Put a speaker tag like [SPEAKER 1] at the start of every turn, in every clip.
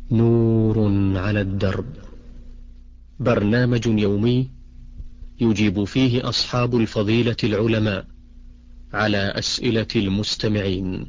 [SPEAKER 1] نور على الدرب، برنامج يومي يجيب فيه أصحاب الفضيلة العلماء على أسئلة المستمعين.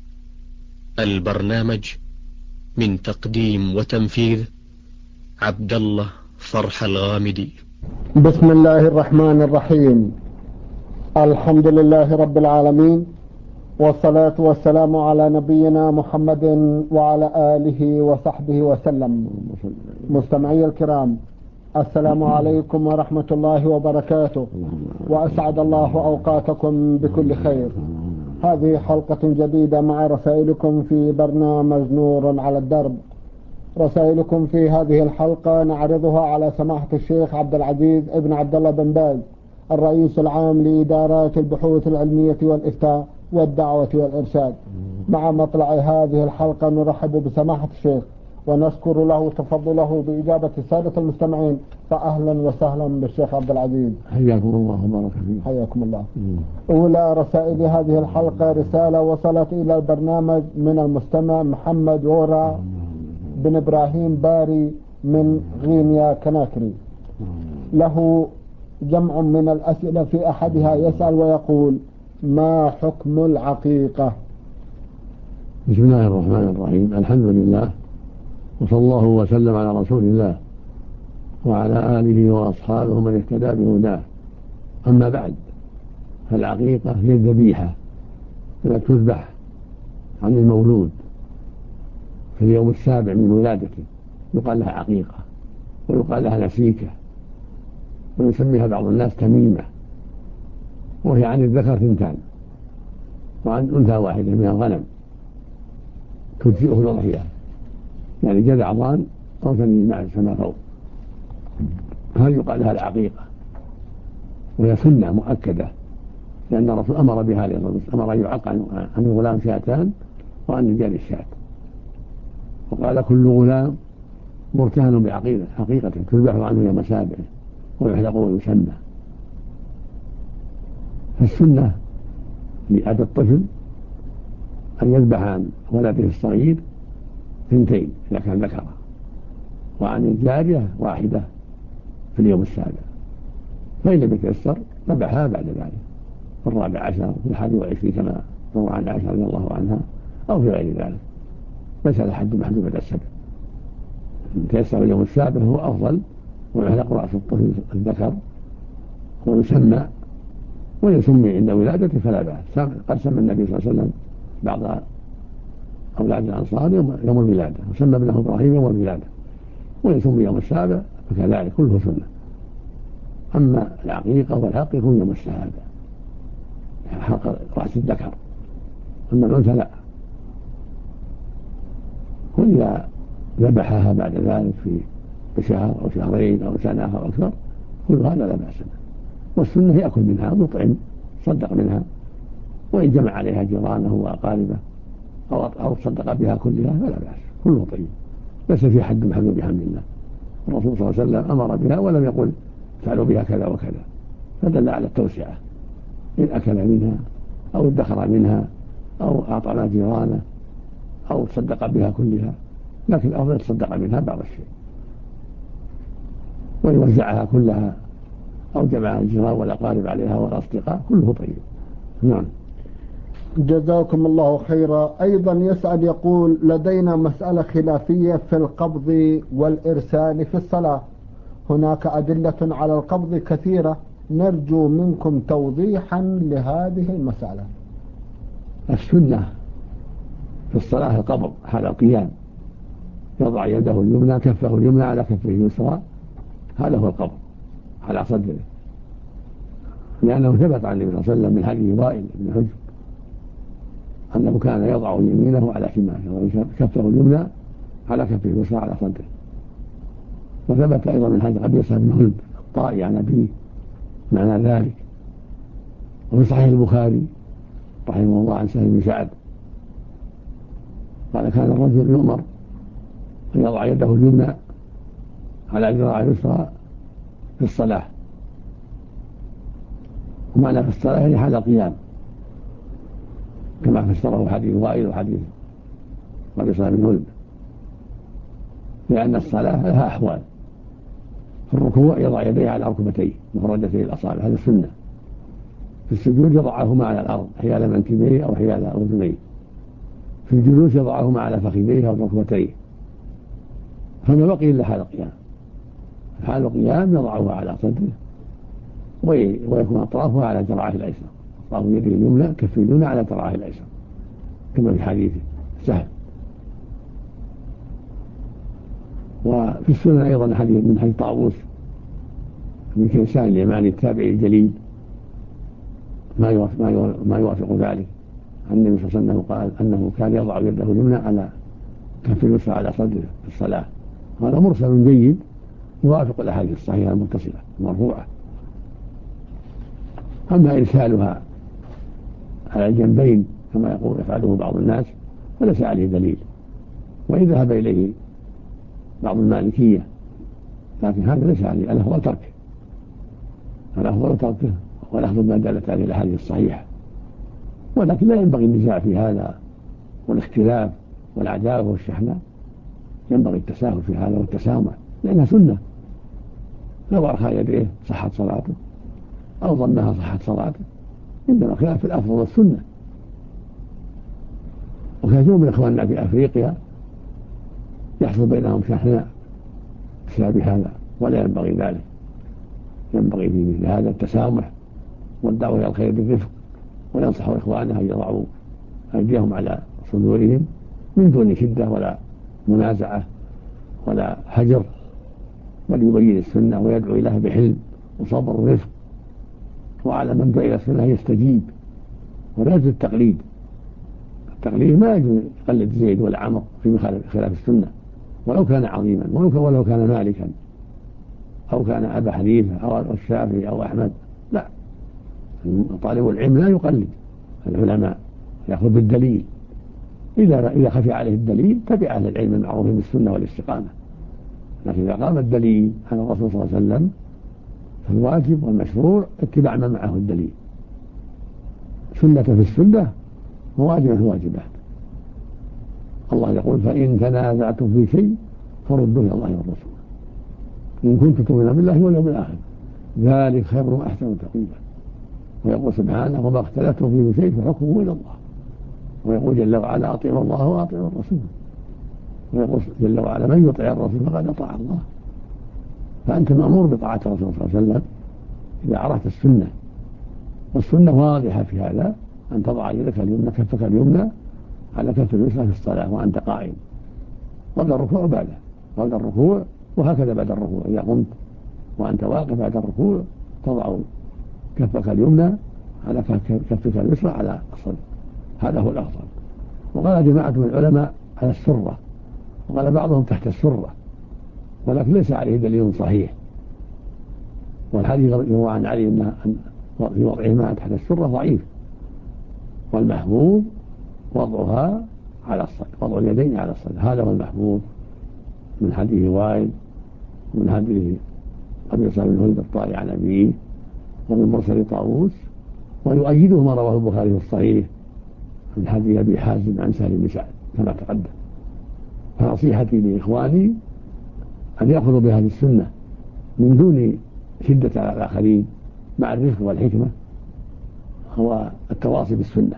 [SPEAKER 1] البرنامج من تقديم وتنفيذ عبد الله فرح الغامدي.
[SPEAKER 2] بسم الله الرحمن الرحيم. الحمد لله رب العالمين، والصلاة والسلام على نبينا محمد وعلى آله وصحبه وسلم. مستمعي الكرام، السلام عليكم ورحمة الله وبركاته، وأسعد الله أوقاتكم بكل خير. هذه حلقة جديدة مع رسائلكم في برنامج نور على الدرب. رسائلكم في هذه الحلقة نعرضها على سماحة الشيخ عبد العزيز ابن عبد الله بن باز، الرئيس العام لإدارات البحوث العلمية والإفتاء والدعوة والإرشاد. مع مطلع هذه الحلقة نرحب بسماحة الشيخ ونشكر له تفضله بإجابة السادة المستمعين، فأهلا وسهلا بالشيخ عبد العزيز.
[SPEAKER 3] حياكم الله وبارك فيكم.
[SPEAKER 2] حياكم الله. أولى رسائل هذه الحلقة رسالة وصلت إلى البرنامج من المستمع محمد ورا بن إبراهيم باري من غينيا كناكري. له جمع من الأسئلة، في أحدها يسأل ويقول: ما حكم العقيقة؟
[SPEAKER 3] بسم الله الرحمن الرحيم. الحمد لله، وصلى الله وسلم على رسول الله وعلى آله وأصحابه من اهتدى بهداه. أما بعد، فالعقيقة هي الذبيحة التي تذبح عن المولود في اليوم السابع من ولادته، يقال لها عقيقة ويقال لها نسيكة، ويسميها بعض الناس تميمة، وهي عن الذكر ثنتان وعن أنثى واحدة من الغنم تجزئه الأضحية، يعني جذع ضان أو ثني مع سما فوق، هذه يقال لها العقيقة، وهي سنة مؤكدة، لأن الرسول أمر بها عليه الصلاة والسلام، أمر أن يعق عن الغلام شاتان وعن رجال الشاة، وقال: كل غلام مرتهن بعقيقة تذبح عنه يوم سابعه ويحلق ويسمى. فالسنة لأبي الطفل أن يذبح عن ولده الصغير ثنتين إذا كان ذكرا، وعن الجارية واحدة في اليوم السابع، فإن لم يتيسر ذبحها بعد ذلك في 14 في 21 كما روى عن عائشة رضي الله عنها، أو في غير ذلك، ليس لحد محدود إلى السبع. إن تيسر اليوم السابع هو أفضل، ويحلق رأس الطفل الذكر ويسمى، ويسمي عند ولادته فلا بأس. قد سمى النبي صلى الله عليه وسلم بعض أولاد الأنصار يوم الولادة، وسمى ابنه إبراهيم يوم الولادة، ويسمي يوم السابع، فكذلك كله سنة. أما العقيقة والحق يكون يوم السابع، حلق رأس الذكر، أما الأنثى لا. وإذا ذبحها بعد ذلك في شهر أو شهرين أو سنة أو أكثر، كل هذا لا بأس به. والسنة يأكل منها ويطعم، صدق منها، وإن جمع عليها جيرانه وأقاربه أو صدق بها كلها فلا بأس، كله طيب، ليس في حد محدود بحمد الله. الرسول صلى الله عليه وسلم أمر بها ولم يقل فعلوا بها كذا وكذا، فدل على التوسعة، إن أكل منها أو ادخر منها أو أعطى جيرانه أو صدق بها كلها، لكن الأفضل يتصدق منها بعض الشيء، ويوزعها كلها أو جمع الجيران والأقارب عليها والأصدقاء، كله طيب. نعم.
[SPEAKER 2] جزاكم الله خيرا. أيضا يسأل يقول: لدينا مسألة خلافية في القبض والإرسال في الصلاة، هناك أدلة على القبض كثيرة، نرجو منكم توضيحا لهذه المسألة.
[SPEAKER 3] السنة في الصلاة القبض حال القيام، يضع يده اليمنى كفه اليمنى على كفه اليسرى، هذا هو القبض على صدره، لأنه ثبت عن النبي صلى الله عليه وسلم من حديث وائل بن حجر أنه كان يضع يمينه على شماله وكفه اليمنى على كفه اليسرى على صدره. وثبت أيضا من حديث قبيصة بن هلب الطائي عن أبيه معنى ذلك. وفي صحيح البخاري رحمه الله عن سهل بن سعد قال: كان الرجل يؤمر أن يضع يده اليمنى على ذراع اليسرى في الصلاة، ومعنى في الصلاة يعني حال القيام، كما فسره حديث وائل وحديث قبيصة بن هلب. لأن الصلاة لها أحوال. في الركوع يضع يديه على ركبتيه مفردتي الأصابع، هذا سنة. في السجود يضعهما على الأرض حيال منكبيه أو حيال أذنيه. في الجلوس يضعهما على فخذيه أو ركبتيه. فما بقي إلا حال القيام. حال القيام يضعه على صدره ويكون أطرافها على ذراعه الأيسر، أطراف يده اليمنى كف اليمنى على ذراعه الأيسر كما في حديث سهل. وفي السنن أيضا حديث من حديث طاووس بن كيسان اليماني التابعي الجليل ما يوافق ذلك عن النبي صلى الله عليه وسلم قال أنه كان يضع يده اليمنى على كف اليسرى على صدره في الصلاة. هذا مرسل جيد يوافق الأحاديث الصحيحة المتصلة المرفوعة. أما إرسالها على الجنبين كما يقول يفعله بعض الناس فليس عليه دليل، وإن ذهب إليه بعض المالكية، لكن هذا ليس عليه. الأفضل تركه والأخذ ما دلت عليه الأحاديث الصحيحة. ولكن لا ينبغي النزاع في هذا والاختلاف والعداوة والشحناء، ينبغي التساهل في هذا والتسامح لأنها سنة. لو أرخى يديه صحت صلاته أو ظنها صحت صلاته، عندنا خلاف في الأفضل والسنة. وكثير من إخواننا في أفريقيا يحصل بينهم شحناء بسبب هذا، ولا ينبغي ذلك. ينبغي في مثل هذا التسامح والدعوة إلى الخير بالرفق، وينصح إخوانها أن يضعوا أيديهم على صدورهم من دون شدة ولا منازعة ولا هجر، بل يبين السنة ويدعو إليها بحلم وصبر ورفق. وعلى من دعا إلى السنة يستجيب ولا يجوز التقليد. التقليد ما يجوز يقلد زيد ولا عمر في خلاف السنة ولو كان عظيما، ولو كان مالكا أو كان أبا حنيفة أو الشافعي أو أحمد. لا، طالب العلم لا يقلد العلماء، يأخذ بالدليل. إذا خفي عليه الدليل تبع أهل العلم المعروفين بالسنة والاستقامة. لكن إذا قام الدليل عن الرسول صلى الله عليه وسلم فالواجب والمشروع اتباع ما معه الدليل. سنة في السنة وواجبة في الواجبات. الله يقول فإن تنازعتم في شيء فردوه إلى الله والرسول إن كنتم تؤمنون بالله واليوم الآخر ذلك خير وأحسن تأويلا. ويقول سبحانه وما اختلفتم فيه من شيء فحكمه إلى الله. ويقول جل وعلا أطيعوا الله وأطيعوا الرسول. ويقول جل وعلا من يطع الرسول فقد أطاع الله. فأنت مأمور بطاعة الرسول صلى الله عليه وسلم إذا عرفت السنة. والسنة واضحة في هذا، أن تضع يدك اليمنى كفك اليمنى على كف اليسرى في الصلاة وأنت قائم قبل الركوع وبعده، قبل الركوع وهكذا بعد الركوع. إذا قمت وأنت واقف بعد الركوع تضع كفك اليمنى على كفك اليسرى على الصدر، هذا هو الأفضل. وقال جماعة من العلماء على السرة، وقال بعضهم تحت السرة، ولكن ليس عليه دليل صحيح. والحديث يروى عن علي أن في وضعهما تحت السرة ضعيف، والمحبوب وضعها على الصدر، وضع اليدين على الصدر، هذا هو المحبوب من حديث وائل ومن حديث أبي سعيد بن هريرة الطائي عن أبيه ومن مرسل طاووس، ويؤيده ما رواه البخاري في الصحيح من حديث أبي حازم عن سهل بن سعد كما تقدم. فنصيحتي لإخواني أن يأخذوا بهذه السنة من دون شدة على الآخرين، مع الرفق والحكمة هو التواصي بالسنة.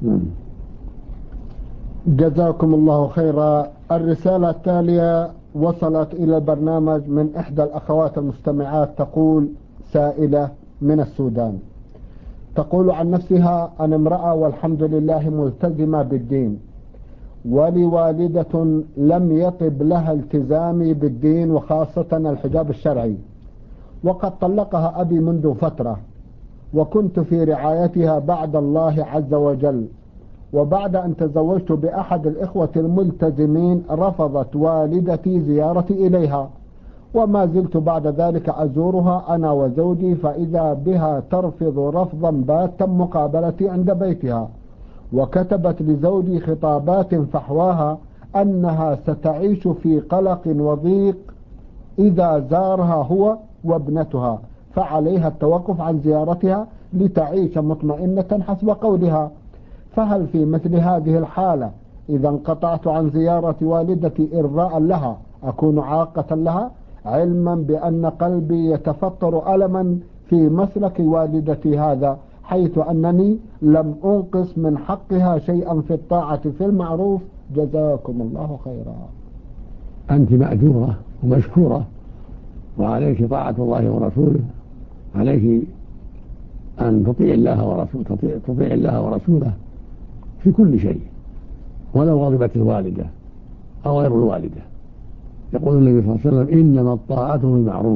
[SPEAKER 2] جزاكم الله خيرا. الرسالة التالية وصلت إلى البرنامج من إحدى الأخوات المستمعات، تقول سائلة من السودان، تقول عن نفسها: أنا امرأة والحمد لله ملتزمة بالدين، ولوالدة لم يطب لها التزامي بالدين وخاصة الحجاب الشرعي، وقد طلقها أبي منذ فترة، وكنت في رعايتها بعد الله عز وجل. وبعد أن تزوجت بأحد الإخوة الملتزمين رفضت والدتي زيارتي إليها، وما زلت بعد ذلك أزورها أنا وزوجي، فإذا بها ترفض رفضا باتا مقابلتي عند بيتها، وكتبت لزوجي خطابات فحواها أنها ستعيش في قلق وضيق إذا زارها هو وابنتها، فعليها التوقف عن زيارتها لتعيش مطمئنة حسب قولها. فهل في مثل هذه الحالة إذا انقطعت عن زيارة والدتي إرضاء لها أكون عاقة لها، علما بأن قلبي يتفطر ألما في مسلك والدتي هذا، حيث أنني لم أنقص من حقها شيئا في الطاعة في المعروف. جزاكم الله خيرا.
[SPEAKER 3] أنت مأجورة ومشكورة، وعليك طاعة الله ورسوله، عليك أن تطيع الله ورسوله، تطيع الله ورسوله في كل شيء، ولو غضبت الوالدة أو غير الوالدة. يقول النبي صلى الله عليه وسلم: إنما الطاعة بالمعروف.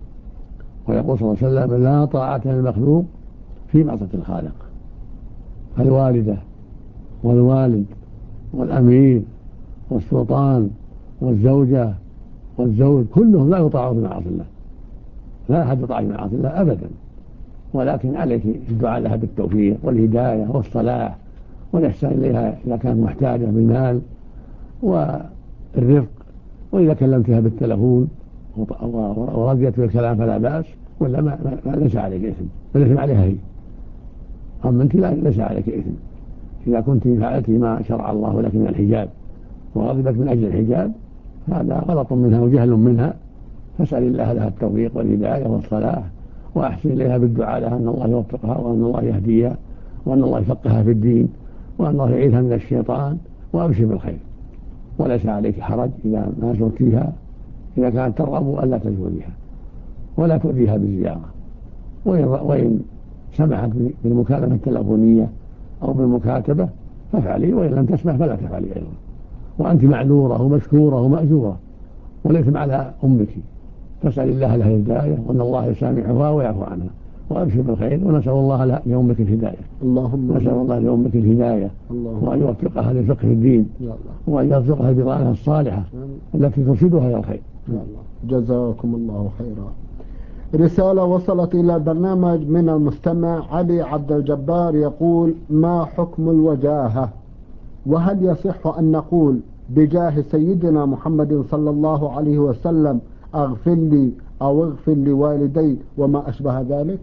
[SPEAKER 3] ويقول صلى الله عليه وسلم: لا طاعة للمخلوق في معصية الخالق. فالوالدة والوالد والأمير والسلطان والزوجة والزوج كلهم لا يطاعون في معاصي الله، لا أحد يطاع في معاصي الله أبدا، ولكن عليك الدعاء لها بالتوفيق والهداية والصلاح والإحسان إليها إذا كانت محتاجة بالمال والرفق، وإذا كلمتها بالتلفون ورضيت بالكلام فلا بأس، ولا ما ليس عليك إثم، وليس عليها هي. أما أنت ليس عليك إثم إذا كنت فعلت ما شرع الله لك من الحجاب وغضبت من أجل الحجاب، هذا غلط منها وجهل منها، فاسأل الله لها التوفيق والهداية والصلاح، وأحسن إليها بالدعاء لها أن الله يوفقها وأن الله يهديها وأن الله يفقهها في الدين وأن الله يعيذها من الشيطان، وأبشر بالخير. وليس عليك حرج إذا ما زرتيها، إذا كانت ترغب ألا تزوريها ولا تؤذيها بالزيارة، وإن سمحت بالمكالمة التلفونية أو بالمكاتبة فافعلي، وإن لم تسمح فلا تفعلي أيضا. وأنت معذورة ومشكورة ومأجورة، وليس على أمك، فاسأل الله لها الهداية وأن الله يسامحها ويعفو عنها، وأبشر بالخير، ونسأل الله لأمك الهداية.
[SPEAKER 2] اللهم
[SPEAKER 3] نسأل الله لأمك الهداية، وأن يوفقها للفقه في الدين، وأن يرزقها بضانها الصالحة التي ترشدها إلى الخير.
[SPEAKER 2] جزاكم الله خيرا. رسالة وصلت إلى البرنامج من المستمع علي عبد الجبار يقول: ما حكم الوجاهة؟ وهل يصح أن نقول بجاه سيدنا محمد صلى الله عليه وسلم أغفر لي أو اغفر لوالدي وما أشبه ذلك؟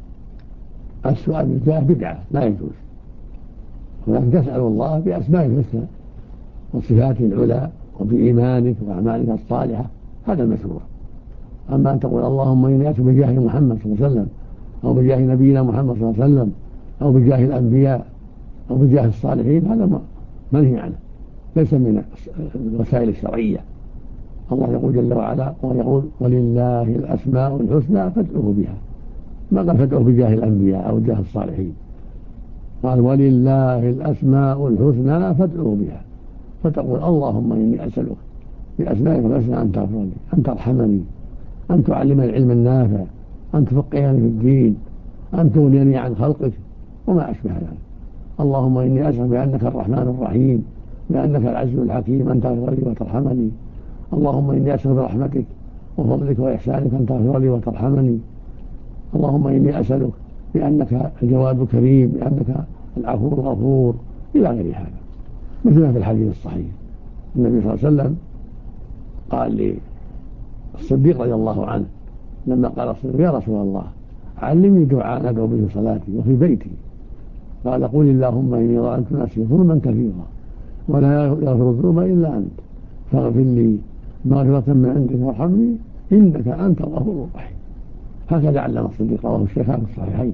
[SPEAKER 3] السؤال بالجاه بدعة لا يجوز، ولكن تسأل الله بأسماء الحسنى وصفاته العلى وبإيمانك وأعمالك الصالحة، هذا المشروع. أما أن تقول اللهم إني أسأل بجاه محمد صلى الله عليه وسلم أو بجاه نبينا محمد صلى الله عليه وسلم أو بجاه الأنبياء أو بجاه الصالحين، هذا منهي عنه، ليس من الوسائل الشرعية. الله يقول جل وعلا ويقول: ولله الأسماء الحسنى فادعوه بها، ما قال فادعوه بجاه الأنبياء أو جاه الصالحين، قال ولله الأسماء الحسنى فادعوه بها، فتقول اللهم إني أسألك بأسمائك الحسنى أن تغفر لي، أن ترحمني، أن تعلمني العلم النافع، أن تفقهني في الدين، أن تغنيني عن خلقك وما أشبه ذلك. اللهم إني أسأل بأنك الرحمن الرحيم، بأنك العزيز الحكيم، أن تغفر لي وترحمني. اللهم إني أسأل برحمتك وفضلك وإحسانك أن تغفر لي وترحمني. اللهم إني أسألك بأنك الجواد الكريم، بأنك العفو الغفور، إلى غير هذا، مثل ما في الحديث الصحيح. النبي صلى الله عليه وسلم قال للصديق رضي الله عنه لما قال الصديق: يا رسول الله علمني دعاء أدعو به صلاتي وفي بيتي. قال: قل اللهم إني ظلمت نفسي ظلما كثيرا ولا يغفر الذنوب إلا أنت فاغفر لي مغفرة من عندك وارحمني إنك أنت الغفور الرحيم. هكذا علم الصديق، رواه الشيخان في الصحيحين.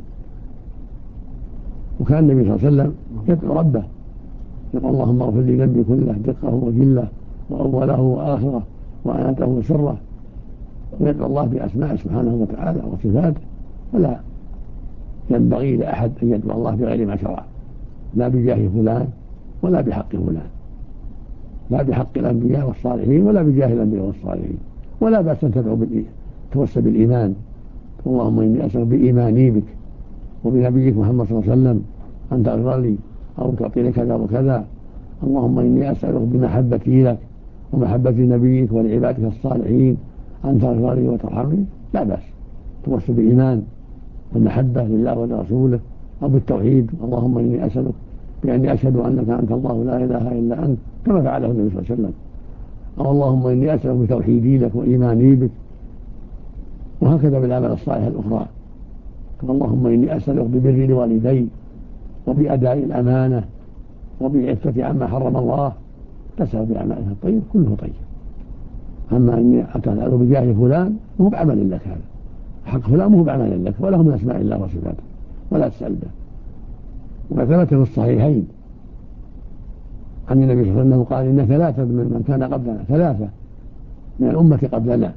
[SPEAKER 3] وكان النبي صلى الله عليه وسلم يدعو ربه يقول: اللهم اغفر لي ذنبي كله دقه وجله وأوله وآخره وأنته وسره، ويدعو الله بأسماء سبحانه وتعالى وصفاته، ولا ينبغي لأحد أن يدعو الله بغير ما شرع، لا بجاه فلان ولا بحق فلان، لا بحق الأنبياء والصالحين ولا بجاه الأنبياء والصالحين. ولا بأس أن تدعو توسل بالإيمان: اللهم إني أسأل بإيماني بك وبنبيك محمد صلى الله عليه وسلم أن تغفر لي أو تعطيني كذا وكذا. اللهم إني أسألك بمحبتي لك ومحبة نبيك ولعبادك الصالحين أن تغفر لي وترحمني. لا بأس توسل بالإيمان والمحبة لله ولرسوله، أو بالتوحيد: اللهم إني أسألك بأني أشهد أنك أنت الله لا إله إلا أنت، كما فعله النبي صلى الله عليه وسلم. أو اللهم إني أسألك بتوحيدي لك وإيماني بك، وهكذا بالأعمال الصالحة الأخرى. اللهم إني أسألك ببر والدي وبأداء الأمانة وبعفة عما حرم الله. تسأل بأعمالها الطيب كله طيب. أما أني أتفعل بجاه فلان مو بعمل لك، هذا حق فلان مو بعمل لك وله من أسماء الله وصفاته ولا تسأل به. وثبت في الصحيحين عن النبي صلى الله عليه وسلم قال إن ثلاثة من كان قبلنا، ثلاثة من الأمة قبلنا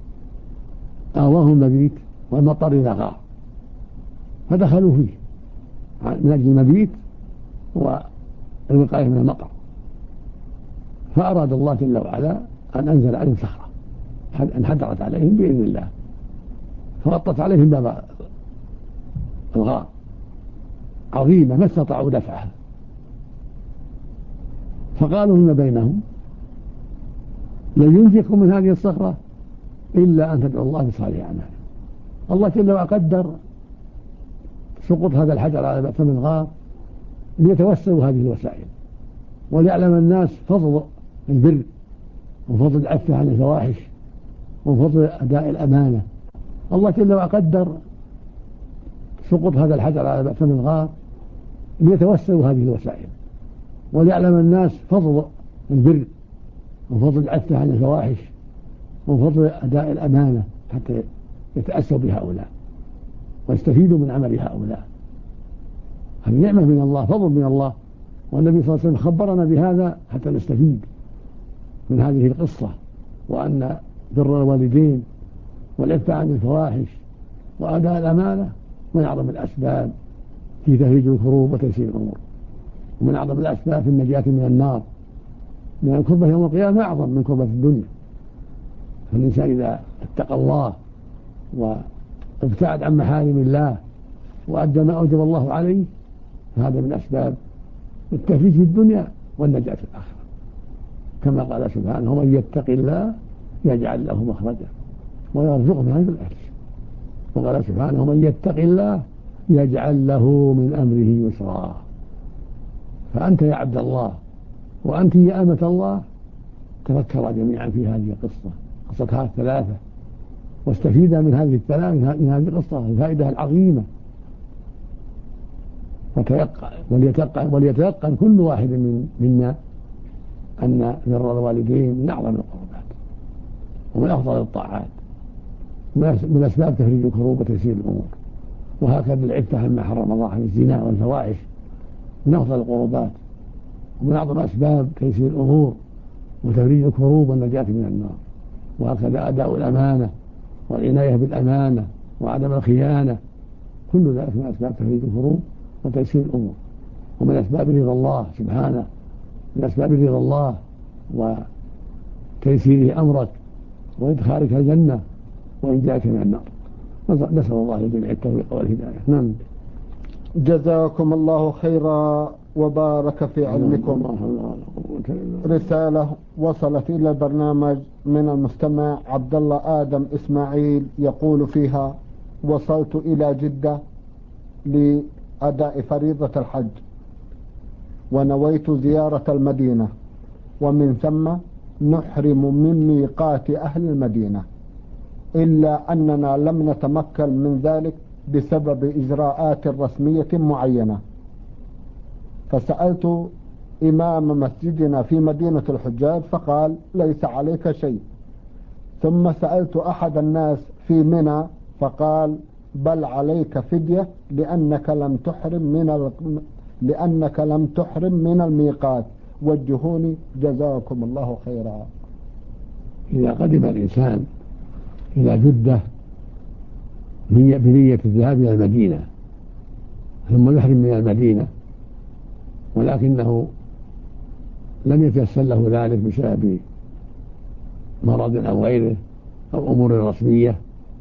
[SPEAKER 3] آواهم المبيت والمطر إذا غار، فدخلوا فيه من أجل المبيت والوقاية من المطر، فأراد الله جل وعلا أن أنزل عليهم صخرة انحدرت عليهم بإذن الله فغطت عليهم باب الغار عظيمة ما استطاعوا دفعها، فقالوا فيما بينهم لن ينجيكم من هذه الصخرة إلا أن تدعوا الله بصالح أعمالكم. الله جل وعلا قدر سقوط هذا الحجر على بطن الغار ليتوسلوا هذه الوسائل وليعلم الناس فضل البر وفضل العفو عن الفواحش وفضل أداء الأمانة. الله جل وعلا قدر سقوط هذا الحجر على بطن الغار ليتوسلوا هذه الوسائل وليعلم الناس فضل البر وفضل العفو عن الفواحش وفضل أداء الأمانة حتى يتأسوا بهؤلاء ويستفيدوا من عمل هؤلاء. هذه نعمة من الله، فضل من الله، والنبي صلى الله عليه وسلم خبرنا بهذا حتى نستفيد من هذه القصة، وأن بر الوالدين والعفو عن الفواحش وأداء الأمانة من أعظم الأسباب في تفريج الكروب وتيسير الأمور، ومن أعظم الأسباب في النجاة من النار، لأن الكربة يوم القيامة أعظم من كربة الدنيا. فالإنسان إذا اتقى الله وابتعد عن محارم الله وأدى ما أوجب الله عليه فهذا من أسباب التفريج في الدنيا والنجاة في الآخرة، كما قال سبحانه ومن يتق الله يجعل له مخرجا ويرزقه من حيث لا يحتسب. وقال سبحانه ومن يتق الله يجعل له من أمره يسرا. فأنت يا عبد الله وأنت يا أمة الله تفكرا جميعا في هذه القصة، قصة هذه الثلاثة، واستفيدا من هذه الثلاثة من هذه القصة الفائدة العظيمة، وليتيقن كل واحد منا أن بر الوالدين من أعظم القربات ومن أفضل الطاعات من أسباب تفريج الكروب وتيسير الأمور. وهكذا العفة عما حرم الله من الزنا والفواحش من أفضل القربات ومن أعظم أسباب تيسير الأمور وتفريج الكروب والنجاة من النار. وهكذا أداء الأمانة والعناية بالأمانة وعدم الخيانة، كل ذلك من أسباب تفريج الكروب وتيسير الأمور، ومن أسباب رضا الله سبحانه، من أسباب رضا الله وتيسيره أمرك وإدخالك الجنة وإنجاك من النار. نسأل الله الجميع التوفيق والهداية. نعم.
[SPEAKER 2] جزاكم الله خيرا وبارك في علمكم. رسالة وصلت إلى البرنامج من المستمع عبد الله آدم إسماعيل يقول فيها: وصلت إلى جدة لأداء فريضة الحج ونويت زيارة المدينة، ومن ثم نحرم من ميقات أهل المدينة، إلا أننا لم نتمكن من ذلك بسبب إجراءات رسمية معينة، فسألت إمام مسجدنا في مدينة الحجاج فقال ليس عليك شيء، ثم سألت أحد الناس في منى فقال بل عليك فدية لأنك لم تحرم من الميقات. وجهوني جزاكم الله خيرا.
[SPEAKER 3] إذا قدم الإنسان إلى جدة بنية الذهاب إلى المدينة ثم يحرم من المدينة ولكنه لم يتيسر له ذلك بسبب مرض أو غيره أو أمور رسمية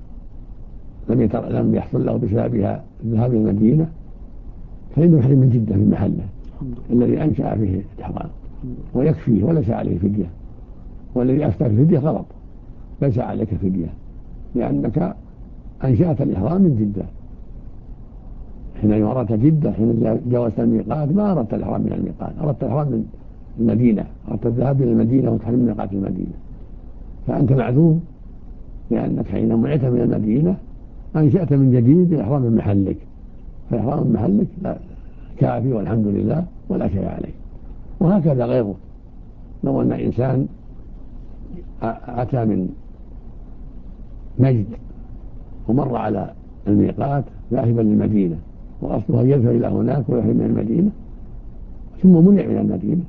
[SPEAKER 3] لم يحصل له بسببها الذهاب إلى المدينة، فإنه يحرم من جدة في محله الذي أنشأ فيه الإحرام ويكفيه وليس عليه فدية. والذي أفتى الفدية غلط، ليس عليك فدية لأنك أنشأت الإحرام من جدة. حين أردت جدة حين جاوزت الميقات ما أردت الإحرام من الميقات، أردت الإحرام من المدينة، أردت الذهاب إلى المدينة وتحرم من ميقات المدينة، فأنت معذور لأنك حين منعت من المدينة أنشأت من جديد الإحرام من محلك، فإحرام من محلك كافي والحمد لله ولا شيء عليه. وهكذا غيره، لو أن إنسان أتى من نجد ومر على الميقات ذاهبا للمدينة، وأصله أن يذهب إلى هناك ويحرم من المدينة، ثم منع من المدينة.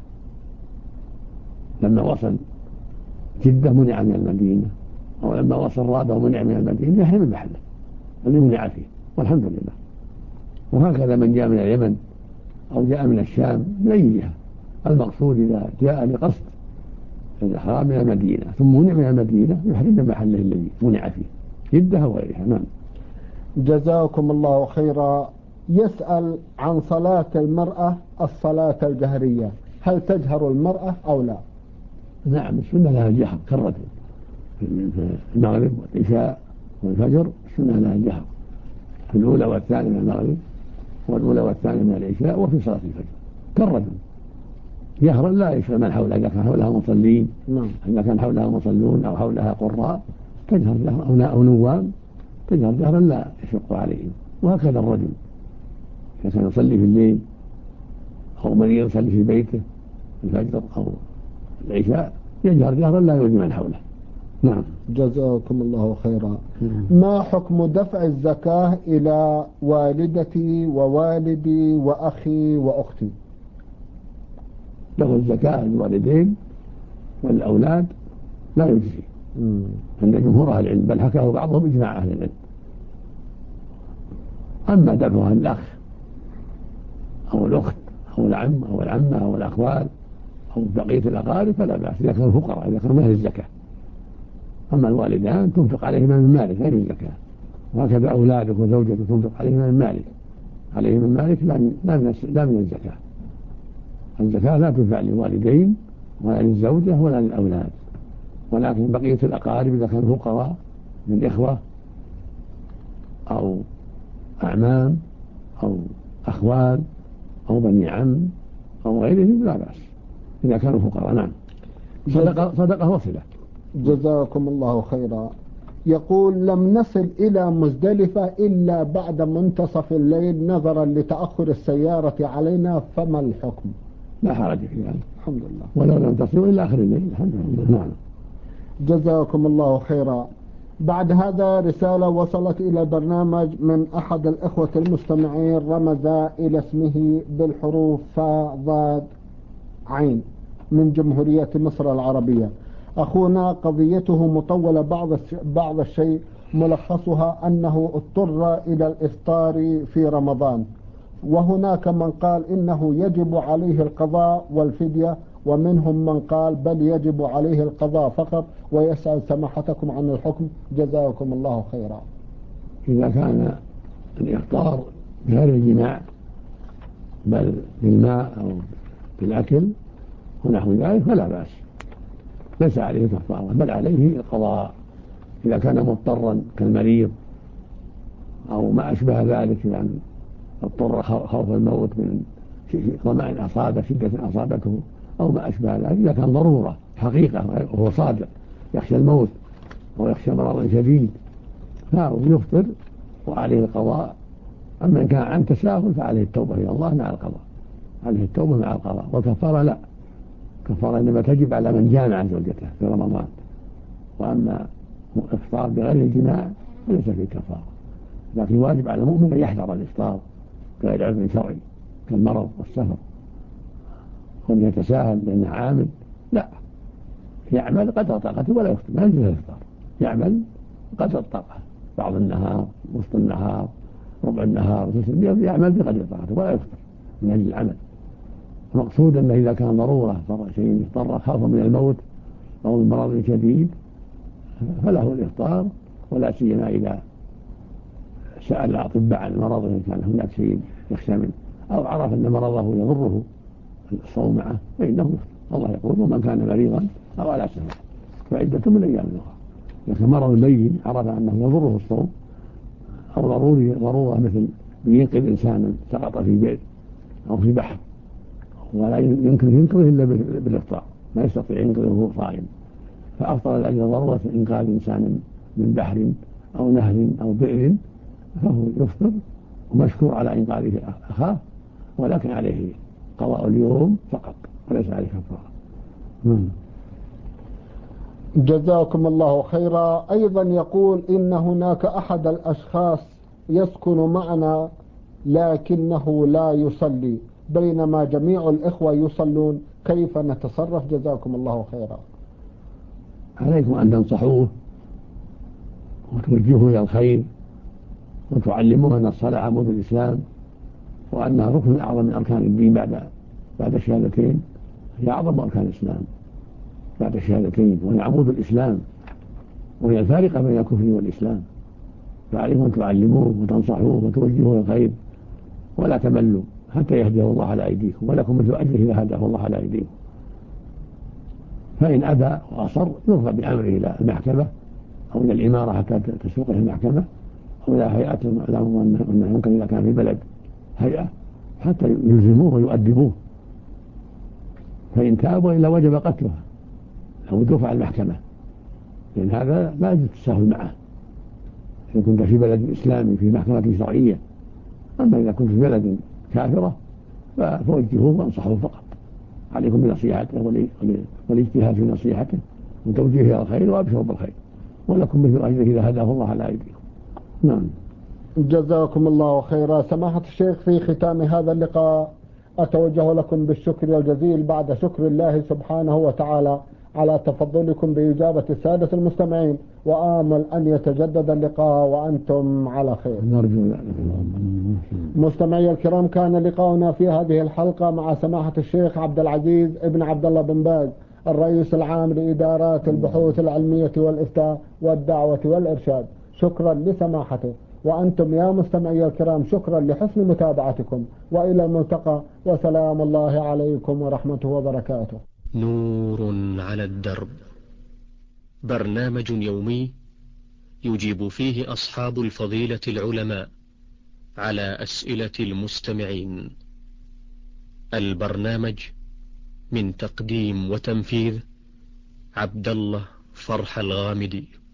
[SPEAKER 3] لما وصل جدة منع من المدينة، أو لما وصل رابة ومنع من المدينة، يحرم من محله الذي منع فيه، والحمد لله. وهكذا من جاء من اليمن أو جاء من الشام من أي جهة، المقصود إذا جاء لقصد الإحرام من المدينة ثم منع من المدينة يحرم من محله الذي منع فيه، جدة وغيرها. نعم.
[SPEAKER 2] جزاكم الله خيرا. يسأل عن صلاة المرأة الصلاة الجهرية، هل تجهر المرأة أو لا؟
[SPEAKER 3] نعم، السنة لها الجهر كالرجل في المغرب والعشاء والفجر، السنة لها الجهر في الأولى والثانية من المغرب والأولى والثانية من العشاء وفي صلاة الفجر كالرجل جهرا، لا يشغل من حولها. إذا كان حولها مصلين، إذا كان حولها مصلون أو حولها قراء تجهر جهرا، أو نوام تجهر جهرا لا يشق عليهم. وهكذا الرجل إذا كان يصلي في الليل أو مريض يصلي في بيته الفجر أو العشاء يجهر جهرا لا يؤذي من حوله. نعم.
[SPEAKER 2] جزاكم الله خيرا. ما حكم دفع الزكاة إلى والدتي ووالدي وأخي وأختي؟
[SPEAKER 3] له الزكاة للوالدين والأولاد لا يجزي عند جمهور أهل العلم، بل حكاه بعضهم إجماع أهل العلم. أما دفعها الأخ أو الأخت أو العم أو العمة أو الأخوال أو بقية الأقارب فلا بأس إذا كانوا فقراء، إذا كانوا من أهل الزكاة. أما الوالدان تنفق عليهما من مالك غير الزكاة، وهكذا أولادك وزوجتك تنفق عليهما من مالك، عليهم من مالك لا من الزكاة. الزكاة لا تدفع للوالدين ولا للزوجة ولا للأولاد، ولكن بقية الأقارب إذا كانوا فقراء من إخوة أو أعمام أو أخوال أو بني عم أو غيرهم لا بأس إذا كانوا فقراء. نعم. صدقة وصلة.
[SPEAKER 2] جزاكم الله خيرا. يقول لم نصل إلى مزدلفة إلا بعد منتصف الليل نظرا لتأخر السيارة علينا، فما الحكم؟
[SPEAKER 3] لا حرج في ذلك
[SPEAKER 2] الحمد لله،
[SPEAKER 3] ولو لم تصلوا إلى آخر الليل الحمد لله. نعم.
[SPEAKER 2] جزاكم الله خيرا. بعد هذا رسالة وصلت إلى البرنامج من أحد الإخوة المستمعين، رمز إلى اسمه بالحروف فا ضاد عين، من جمهورية مصر العربية. أخونا قضيته مطولة بعض الشيء، ملخصها أنه اضطر إلى الإفطار في رمضان، وهناك من قال إنه يجب عليه القضاء والفدية، ومنهم من قال بل يجب عليه القضاء فقط، ويسأل سماحتكم عن الحكم جزاكم الله خيرا.
[SPEAKER 3] إذا كان الإفطار بغير الجماع بل بالماء أو بالأكل ونحو ذلك فلا بأس، ليس عليه كفارة بل عليه القضاء إذا كان مضطرا كالمريض أو ما أشبه ذلك، يعني اضطر خوف الموت من ظمأ أصابه، شدة أصابته أو ما أشبه ذلك. إذا كان ضرورة حقيقة وهو صادق يخشى الموت أو يخشى مرض شديد فهو يفطر وعليه القضاء. أما إن كان عن تساهل فعليه التوبة إلى الله مع القضاء، عليه التوبة مع القضاء. والكفارة لا، كفارة إنما تجب على من جامع زوجته في رمضان، وأما الإفطار بغير الجماع فليس فيه كفارة، لكن واجب على المؤمن أن يحذر الإفطار بغير عذر شرعي كالمرض والسفر، وأن يتساهل لأنه عامل لا، يعمل قدر طاقته ولا يفطر، ما يجوز الإفطار، يعمل قدر الطاقة، بعض النهار وسط النهار ربع النهار يعمل بقدر طاقته ولا يفطر من أجل العمل. المقصود أنه إذا كان ضرورة شيء يضطر خوفا من الموت أو من مرض شديد فله الإفطار، ولا سيما إذا سأل الأطباء عن مرضه إن كان هناك شيء يخشى منه أو عرف أن مرضه يضره الصوم معه فإنه يفطر. الله يقول ومن كان مريضا أو على سفر فعدة من أيام أخرى. لكن مرض بين عرف أنه يضره الصوم أو ضرورة مثل ينقذ إنسانا سقط في بئر أو في بحر ولا ينقذه إلا بالإفطار، ما يستطيع ينقذه وهو صائم، فأفطر لأجل ضرورة إنقاذ إنسان من بحر أو نهر أو بئر فهو يفطر ومشكور على إنقاذه أخاه، ولكن عليه قضاء اليوم فقط وليس عليه كفارة.
[SPEAKER 2] جزاكم الله خيرا. أيضا يقول إن هناك أحد الأشخاص يسكن معنا لكنه لا يصلي بينما جميع الإخوة يصلون، كيف نتصرف؟ جزاكم الله خيرا.
[SPEAKER 3] عليكم أن تنصحوه وتوجهوه إلى الخير وتعلموه أن الصلاة عمود الإسلام، وأنها ركن أعظم من أركان الدين بعد الشهادتين، هي أعظم أركان الإسلام بعد الشهادتين، وهي عمود الإسلام، وهي الفارقة بين الكفر والإسلام. فعليكم أن تعلموه وتنصحوه وتوجهوه إلى الخير ولا تملوا حتى يهديه الله على أيديكم، ولكم مثل أجره إذا هداه الله على أيديكم. فإن أبى وأصر يرفع بأمره إلى المحكمة أو إلى الإمارة حتى تسوقه المحكمة، أو إلى هيئات لهم أنه يمكن إذا كان في بلد هيئة حتى يلزموه ويؤدبوه. فإن تابوا إلا وجب قتله أو دفع المحكمة، لأن هذا لا يجوز التساهل معه. إذا كنت في بلد إسلامي في محكمة شرعية، أما إذا كنت في بلد كافرة فوجهوه وانصحوه فقط. عليكم بنصيحته والاجتهاد في نصيحته وتوجيهه إلى الخير، وأبشروا بالخير، ولكم مثل أجره إذا هداه الله على أيديكم. نعم.
[SPEAKER 2] جزاكم الله خيرا. سماحة الشيخ، في ختام هذا اللقاء أتوجه لكم بالشكر الجزيل بعد شكر الله سبحانه وتعالى على تفضلكم بإجابة السادة المستمعين، وآمل أن يتجدد اللقاء وأنتم على خير.
[SPEAKER 3] نرجو ذلك.
[SPEAKER 2] مستمعي الكرام، كان لقاؤنا في هذه الحلقة مع سماحة الشيخ عبد العزيز ابن عبد الله بن باز، الرئيس العام لإدارات البحوث العلمية والإفتاء والدعوة والإرشاد. شكرا لسماحته، وأنتم يا مستمعي الكرام شكرا لحسن متابعتكم، وإلى الملتقى، وسلام الله عليكم ورحمته وبركاته.
[SPEAKER 1] نور على الدرب، برنامج يومي يجيب فيه أصحاب الفضيلة العلماء على أسئلة المستمعين. البرنامج من تقديم وتنفيذ عبد الله فرح الغامدي.